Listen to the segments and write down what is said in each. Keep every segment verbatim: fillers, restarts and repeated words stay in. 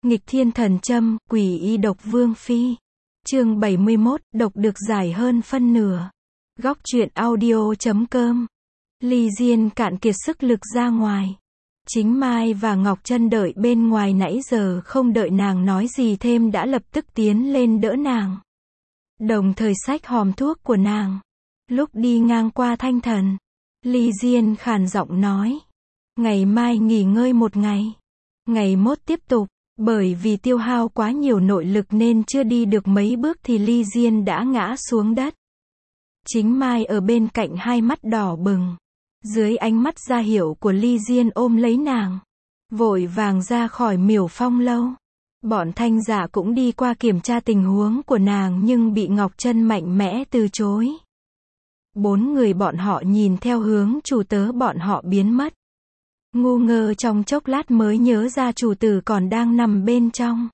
Nghịch thiên thần châm, quỷ y độc vương phi. Chương bảy mươi mốt, độc được giải hơn phân nửa. Góc truyện audio chấm com. Ly Diên cạn kiệt sức lực ra ngoài. Chính Mai và Ngọc Trân đợi bên ngoài nãy giờ không đợi nàng nói gì thêm đã lập tức tiến lên đỡ nàng. Đồng thời xách hòm thuốc của nàng. Lúc đi ngang qua Thanh Thần, Ly Diên khàn giọng nói. Ngày mai nghỉ ngơi một ngày. Ngày mốt tiếp tục. Bởi vì tiêu hao quá nhiều nội lực nên chưa đi được mấy bước thì Ly Diên đã ngã xuống đất. Chính Mai ở bên cạnh hai mắt đỏ bừng. Dưới ánh mắt ra hiệu của Ly Diên ôm lấy nàng. Vội vàng ra khỏi Miểu Phong lâu. Bọn Thanh Dạ cũng đi qua kiểm tra tình huống của nàng nhưng bị Ngọc Trân mạnh mẽ từ chối. Bốn người bọn họ nhìn theo hướng chủ tớ bọn họ biến mất. Ngu ngơ trong chốc lát mới nhớ ra chủ tử còn đang nằm bên trong.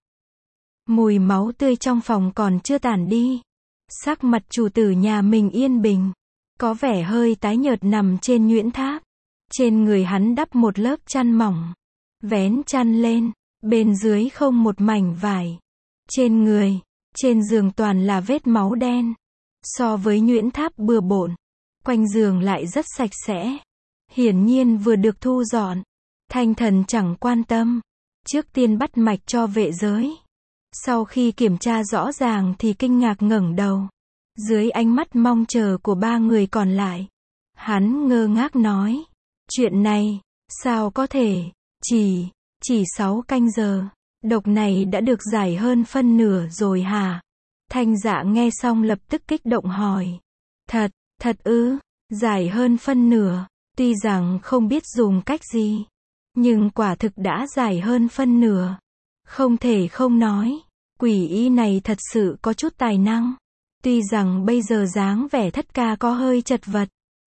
Mùi máu tươi trong phòng còn chưa tản đi. Sắc mặt chủ tử nhà mình yên bình. Có vẻ hơi tái nhợt nằm trên nhuyễn tháp. Trên người hắn đắp một lớp chăn mỏng. Vén chăn lên. Bên dưới không một mảnh vải. Trên người, trên giường toàn là vết máu đen. So với nhuyễn tháp bừa bộn. Quanh giường lại rất sạch sẽ. Hiển nhiên vừa được thu dọn. Thanh Thần chẳng quan tâm. Trước tiên bắt mạch cho vệ giới. Sau khi kiểm tra rõ ràng thì kinh ngạc ngẩng đầu. Dưới ánh mắt mong chờ của ba người còn lại. Hắn ngơ ngác nói. Chuyện này, sao có thể, chỉ, chỉ sáu canh giờ. Độc này đã được giải hơn phân nửa rồi hả? Thanh Dạ nghe xong lập tức kích động hỏi. Thật, thật ư, giải hơn phân nửa. Tuy rằng không biết dùng cách gì, nhưng quả thực đã giải hơn phân nửa. Không thể không nói, quỷ y này thật sự có chút tài năng. Tuy rằng bây giờ dáng vẻ thất ca có hơi chật vật,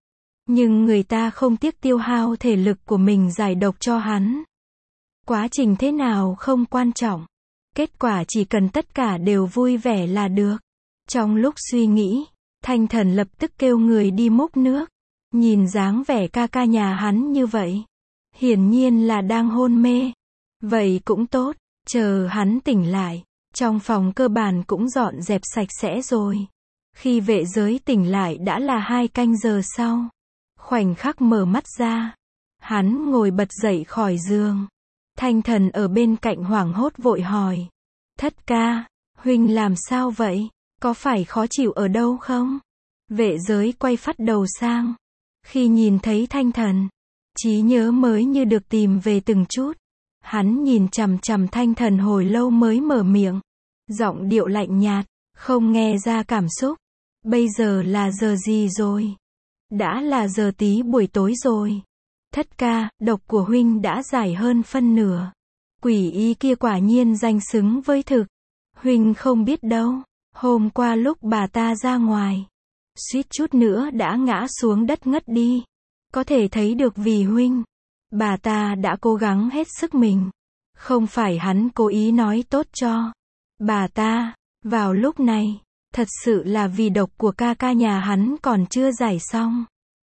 nhưng người ta không tiếc tiêu hao thể lực của mình giải độc cho hắn. Quá trình thế nào không quan trọng. Kết quả chỉ cần tất cả đều vui vẻ là được. Trong lúc suy nghĩ, Thanh Thần lập tức kêu người đi múc nước. Nhìn dáng vẻ ca ca nhà hắn như vậy. Hiển nhiên là đang hôn mê. Vậy cũng tốt, chờ hắn tỉnh lại. Trong phòng cơ bản cũng dọn dẹp sạch sẽ rồi. Khi vệ giới tỉnh lại đã là hai canh giờ sau. Khoảnh khắc mở mắt ra. Hắn ngồi bật dậy khỏi giường. Thanh Thần ở bên cạnh hoảng hốt vội hỏi. Thất ca, huynh làm sao vậy? Có phải khó chịu ở đâu không? Vệ giới quay phắt đầu sang. Khi nhìn thấy Thanh Thần, trí nhớ mới như được tìm về từng chút. Hắn nhìn chằm chằm Thanh Thần hồi lâu mới mở miệng. Giọng điệu lạnh nhạt, không nghe ra cảm xúc. Bây giờ là giờ gì rồi? Đã là giờ tí buổi tối rồi. Thất ca, độc của huynh đã giải hơn phân nửa. Quỷ y kia quả nhiên danh xứng với thực. Huynh không biết đâu. Hôm qua lúc bà ta ra ngoài, suýt chút nữa đã ngã xuống đất ngất đi. Có thể thấy được vì huynh, bà ta đã cố gắng hết sức mình. Không phải hắn cố ý nói tốt cho bà ta. Vào lúc này, thật sự là vì độc của ca ca nhà hắn còn chưa giải xong.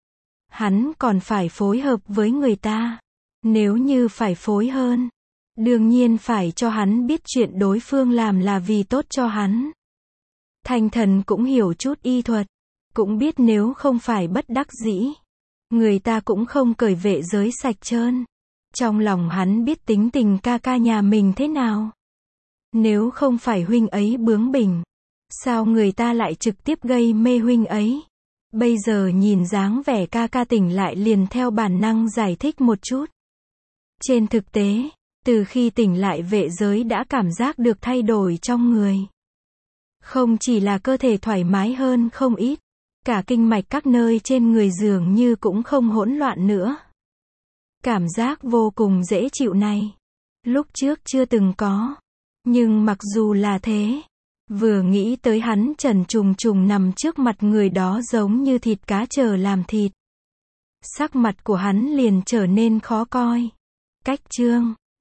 Hắn còn phải phối hợp với người ta. Nếu như phải phối hơn, đương nhiên phải cho hắn biết chuyện đối phương làm là vì tốt cho hắn. Thanh Thần cũng hiểu chút y thuật. Cũng biết nếu không phải bất đắc dĩ, người ta cũng không cởi vệ giới sạch trơn. Trong lòng hắn biết tính tình ca ca nhà mình thế nào. Nếu không phải huynh ấy bướng bỉnh, sao người ta lại trực tiếp gây mê huynh ấy? Bây giờ nhìn dáng vẻ ca ca tỉnh lại liền theo bản năng giải thích một chút. Trên thực tế, từ khi tỉnh lại vệ giới đã cảm giác được thay đổi trong người. Không chỉ là cơ thể thoải mái hơn không ít. Cả kinh mạch các nơi trên người dường như cũng không hỗn loạn nữa. Cảm giác vô cùng dễ chịu này. Lúc trước chưa từng có. Nhưng mặc dù là thế, vừa nghĩ tới hắn trần trùng trùng nằm trước mặt người đó giống như thịt cá chờ làm thịt. Sắc mặt của hắn liền trở nên khó coi. Cách chương